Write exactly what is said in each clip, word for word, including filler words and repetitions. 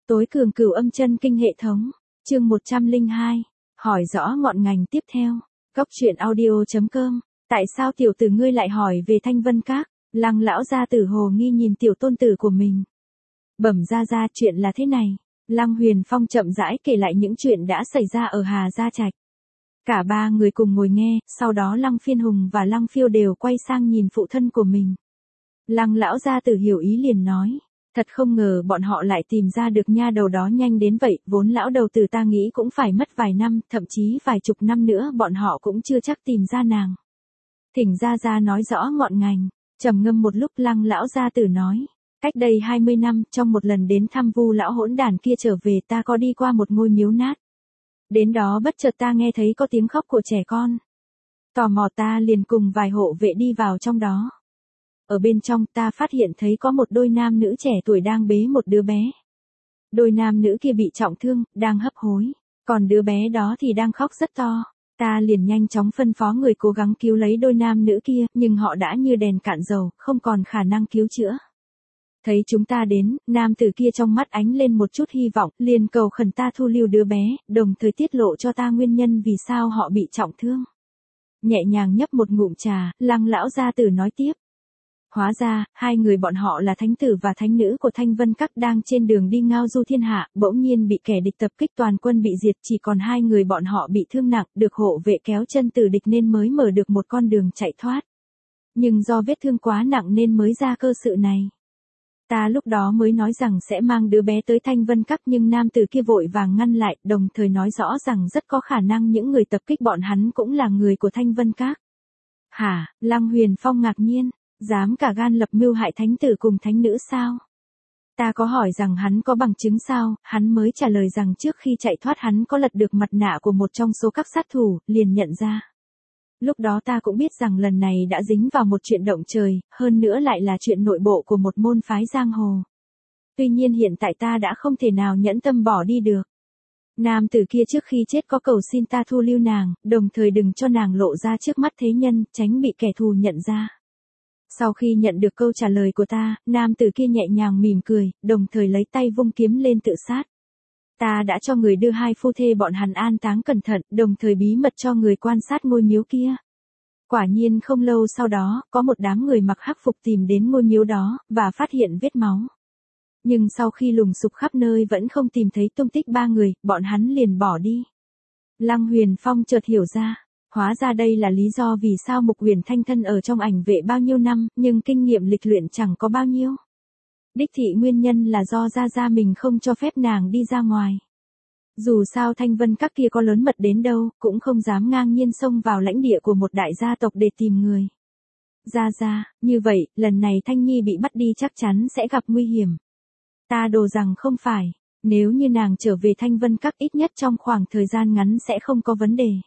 Tối cường cửu âm chân kinh hệ thống. Chương một trăm lẻ hai. Hỏi rõ ngọn ngành tiếp theo. Cốc truyện audio chấm com. Tại sao tiểu tử ngươi lại hỏi về Thanh Vân Các? Lăng lão gia tử hồ nghi nhìn tiểu tôn tử của mình. Bẩm gia gia, chuyện là thế này. Lăng Huyền Phong chậm rãi kể lại những chuyện đã xảy ra ở Hà Gia Trạch. Cả ba người cùng ngồi nghe, sau đó Lăng Phiên Hùng và Lăng Phiêu đều quay sang nhìn phụ thân của mình. Lăng lão gia tử hiểu ý liền nói. Thật không ngờ bọn họ lại tìm ra được nha đầu đó nhanh đến vậy, vốn lão đầu tử ta nghĩ cũng phải mất vài năm, thậm chí vài chục năm nữa bọn họ cũng chưa chắc tìm ra nàng. Thỉnh gia gia nói rõ ngọn ngành. Trầm ngâm một lúc, Lăng lão gia tử nói. Cách đây hai mươi năm, trong một lần đến thăm Vu lão hỗn đản kia trở về, ta có đi qua một ngôi miếu nát. Đến đó bất chợt ta nghe thấy có tiếng khóc của trẻ con. Tò mò ta liền cùng vài hộ vệ đi vào trong đó. Ở bên trong ta phát hiện thấy có một đôi nam nữ trẻ tuổi đang bế một đứa bé. Đôi nam nữ kia bị trọng thương, đang hấp hối. Còn đứa bé đó thì đang khóc rất to. Ta liền nhanh chóng phân phó người cố gắng cứu lấy đôi nam nữ kia, nhưng họ đã như đèn cạn dầu, không còn khả năng cứu chữa. Thấy chúng ta đến, nam tử kia trong mắt ánh lên một chút hy vọng, liền cầu khẩn ta thu lưu đứa bé, đồng thời tiết lộ cho ta nguyên nhân vì sao họ bị trọng thương. Nhẹ nhàng nhấp một ngụm trà, Lăng lão gia tử nói tiếp. Hóa ra, hai người bọn họ là thánh tử và thánh nữ của Thanh Vân Các đang trên đường đi ngao du thiên hạ, bỗng nhiên bị kẻ địch tập kích, toàn quân bị diệt, chỉ còn hai người bọn họ bị thương nặng, được hộ vệ kéo chân từ địch nên mới mở được một con đường chạy thoát. Nhưng do vết thương quá nặng nên mới ra cơ sự này. Ta lúc đó mới nói rằng sẽ mang đứa bé tới Thanh Vân Các, nhưng nam tử kia vội vàng ngăn lại, đồng thời nói rõ rằng rất có khả năng những người tập kích bọn hắn cũng là người của Thanh Vân Các. Hả? Lăng Huyền Phong ngạc nhiên. Dám cả gan lập mưu hại thánh tử cùng thánh nữ sao? Ta có hỏi rằng hắn có bằng chứng sao, hắn mới trả lời rằng trước khi chạy thoát hắn có lật được mặt nạ của một trong số các sát thủ, liền nhận ra. Lúc đó ta cũng biết rằng lần này đã dính vào một chuyện động trời, hơn nữa lại là chuyện nội bộ của một môn phái giang hồ. Tuy nhiên hiện tại ta đã không thể nào nhẫn tâm bỏ đi được. Nam tử kia trước khi chết có cầu xin ta thu lưu nàng, đồng thời đừng cho nàng lộ ra trước mắt thế nhân, tránh bị kẻ thù nhận ra. Sau khi nhận được câu trả lời của ta, nam tử kia nhẹ nhàng mỉm cười, đồng thời lấy tay vung kiếm lên tự sát. Ta đã cho người đưa hai phu thê bọn hắn an táng cẩn thận, đồng thời bí mật cho người quan sát ngôi miếu kia. Quả nhiên không lâu sau đó, có một đám người mặc hắc phục tìm đến ngôi miếu đó, và phát hiện vết máu. Nhưng sau khi lùng sục khắp nơi vẫn không tìm thấy tung tích ba người, bọn hắn liền bỏ đi. Lăng Huyền Phong chợt hiểu ra. Hóa ra đây là lý do vì sao Mục Huyền Thanh thân ở trong ảnh vệ bao nhiêu năm, nhưng kinh nghiệm lịch luyện chẳng có bao nhiêu. Đích thị nguyên nhân là do gia gia mình không cho phép nàng đi ra ngoài. Dù sao Thanh Vân Các kia có lớn mật đến đâu, cũng không dám ngang nhiên xông vào lãnh địa của một đại gia tộc để tìm người. Gia gia, như vậy, lần này Thanh Nhi bị bắt đi chắc chắn sẽ gặp nguy hiểm. Ta đồ rằng không phải, nếu như nàng trở về Thanh Vân Các ít nhất trong khoảng thời gian ngắn sẽ không có vấn đề.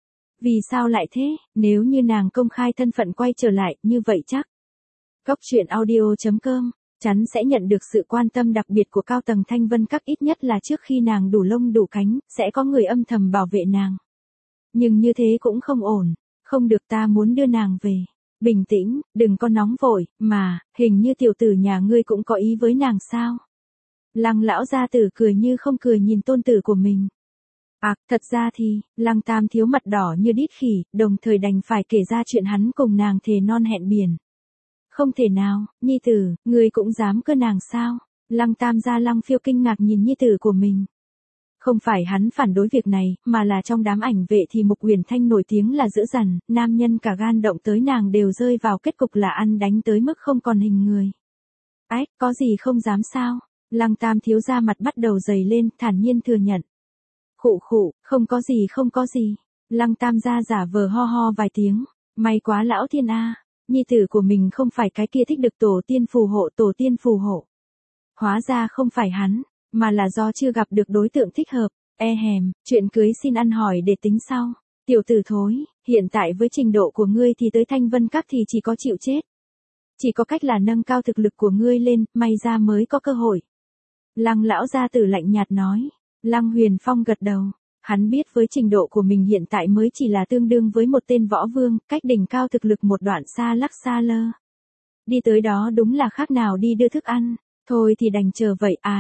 Vì sao lại thế, nếu như nàng công khai thân phận quay trở lại, như vậy chắc. Cốc truyện audio chấm com, chắn sẽ nhận được sự quan tâm đặc biệt của cao tầng Thanh Vân Các, ít nhất là trước khi nàng đủ lông đủ cánh, sẽ có người âm thầm bảo vệ nàng. Nhưng như thế cũng không ổn, không được, ta muốn đưa nàng về. Bình tĩnh, đừng có nóng vội, mà, hình như tiểu tử nhà ngươi cũng có ý với nàng sao? Lăng lão gia tử cười như không cười nhìn tôn tử của mình. À, thật ra thì, Lăng Tam thiếu mặt đỏ như đít khỉ, đồng thời đành phải kể ra chuyện hắn cùng nàng thề non hẹn biển. Không thể nào, nhi tử, ngươi cũng dám cơ nàng sao? Lăng Tam gia Lăng Phiêu kinh ngạc nhìn nhi tử của mình. Không phải hắn phản đối việc này, mà là trong đám ảnh vệ thì Mục Huyền Thanh nổi tiếng là dữ dằn, nam nhân cả gan động tới nàng đều rơi vào kết cục là ăn đánh tới mức không còn hình người. Ách, có gì không dám sao? Lăng Tam thiếu gia mặt bắt đầu dày lên, thản nhiên thừa nhận. Khụ khụ, không có gì không có gì. Lăng Tam gia giả vờ ho ho vài tiếng. May quá lão thiên a, nhi tử của mình không phải cái kia thích được tổ tiên phù hộ, tổ tiên phù hộ. Hóa ra không phải hắn, mà là do chưa gặp được đối tượng thích hợp. E hèm, chuyện cưới xin ăn hỏi để tính sau. Tiểu tử thối, hiện tại với trình độ của ngươi thì tới Thanh Vân Các thì chỉ có chịu chết. Chỉ có cách là nâng cao thực lực của ngươi lên, may ra mới có cơ hội. Lăng lão gia tử lạnh nhạt nói. Lăng Huyền Phong gật đầu, hắn biết với trình độ của mình hiện tại mới chỉ là tương đương với một tên võ vương, cách đỉnh cao thực lực một đoạn xa lắc xa lơ. Đi tới đó đúng là khác nào đi đưa thức ăn, thôi thì đành chờ vậy ai.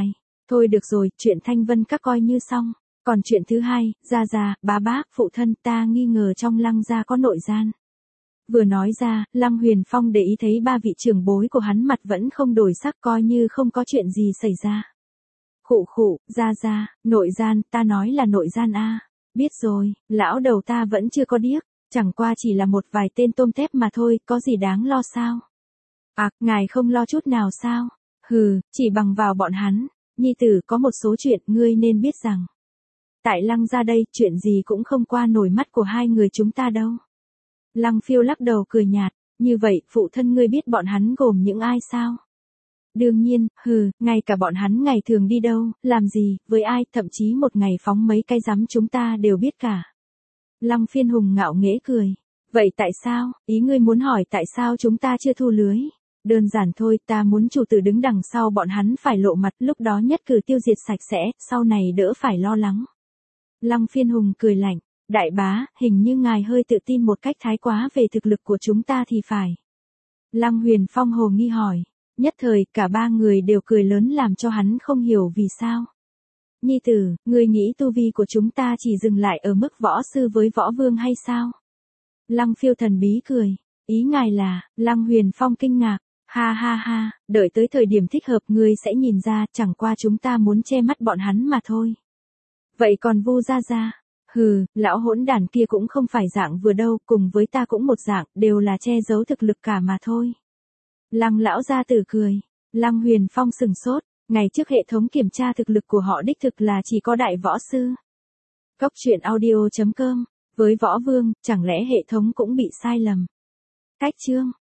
Thôi được rồi, chuyện Thanh Vân Các coi như xong. Còn chuyện thứ hai, gia gia, bá bác, phụ thân, ta nghi ngờ trong Lăng gia có nội gian. Vừa nói ra, Lăng Huyền Phong để ý thấy ba vị trưởng bối của hắn mặt vẫn không đổi sắc, coi như không có chuyện gì xảy ra. Khụ khụ, gia gia, nội gian, ta nói là nội gian a. Biết rồi, lão đầu ta vẫn chưa có điếc, chẳng qua chỉ là một vài tên tôm tép mà thôi, có gì đáng lo sao? À, ngài không lo chút nào sao? Hừ, chỉ bằng vào bọn hắn. Nhi tử, có một số chuyện ngươi nên biết rằng, tại Lăng gia đây, chuyện gì cũng không qua nổi mắt của hai người chúng ta đâu. Lăng Phiêu lắc đầu cười nhạt, như vậy, phụ thân ngươi biết bọn hắn gồm những ai sao? Đương nhiên, hừ, ngay cả bọn hắn ngày thường đi đâu, làm gì, với ai, thậm chí một ngày phóng mấy cái rắm chúng ta đều biết cả. Lăng Phiên Hùng ngạo nghễ cười. Vậy tại sao, ý ngươi muốn hỏi tại sao chúng ta chưa thu lưới? Đơn giản thôi, ta muốn chủ tử đứng đằng sau bọn hắn phải lộ mặt, lúc đó nhất cử tiêu diệt sạch sẽ, sau này đỡ phải lo lắng. Lăng Phiên Hùng cười lạnh, đại bá, hình như ngài hơi tự tin một cách thái quá về thực lực của chúng ta thì phải. Lăng Huyền Phong hồ nghi hỏi, nhất thời cả ba người đều cười lớn làm cho hắn không hiểu vì sao. Nhi tử, ngươi nghĩ tu vi của chúng ta chỉ dừng lại ở mức võ sư với võ vương hay sao? Lăng Phiêu thần bí cười, ý ngài là, Lăng Huyền Phong kinh ngạc. Ha ha ha, đợi tới thời điểm thích hợp ngươi sẽ nhìn ra, chẳng qua chúng ta muốn che mắt bọn hắn mà thôi. Vậy còn Vu gia gia? Hừ, lão hỗn đản kia cũng không phải dạng vừa đâu, cùng với ta cũng một dạng, đều là che giấu thực lực cả mà thôi. Lăng lão gia tử cười. Lăng Huyền Phong sừng sốt, ngày trước hệ thống kiểm tra thực lực của họ đích thực là chỉ có đại võ sư. Cốc truyện audio chấm com, với võ vương, chẳng lẽ hệ thống cũng bị sai lầm? Cách chương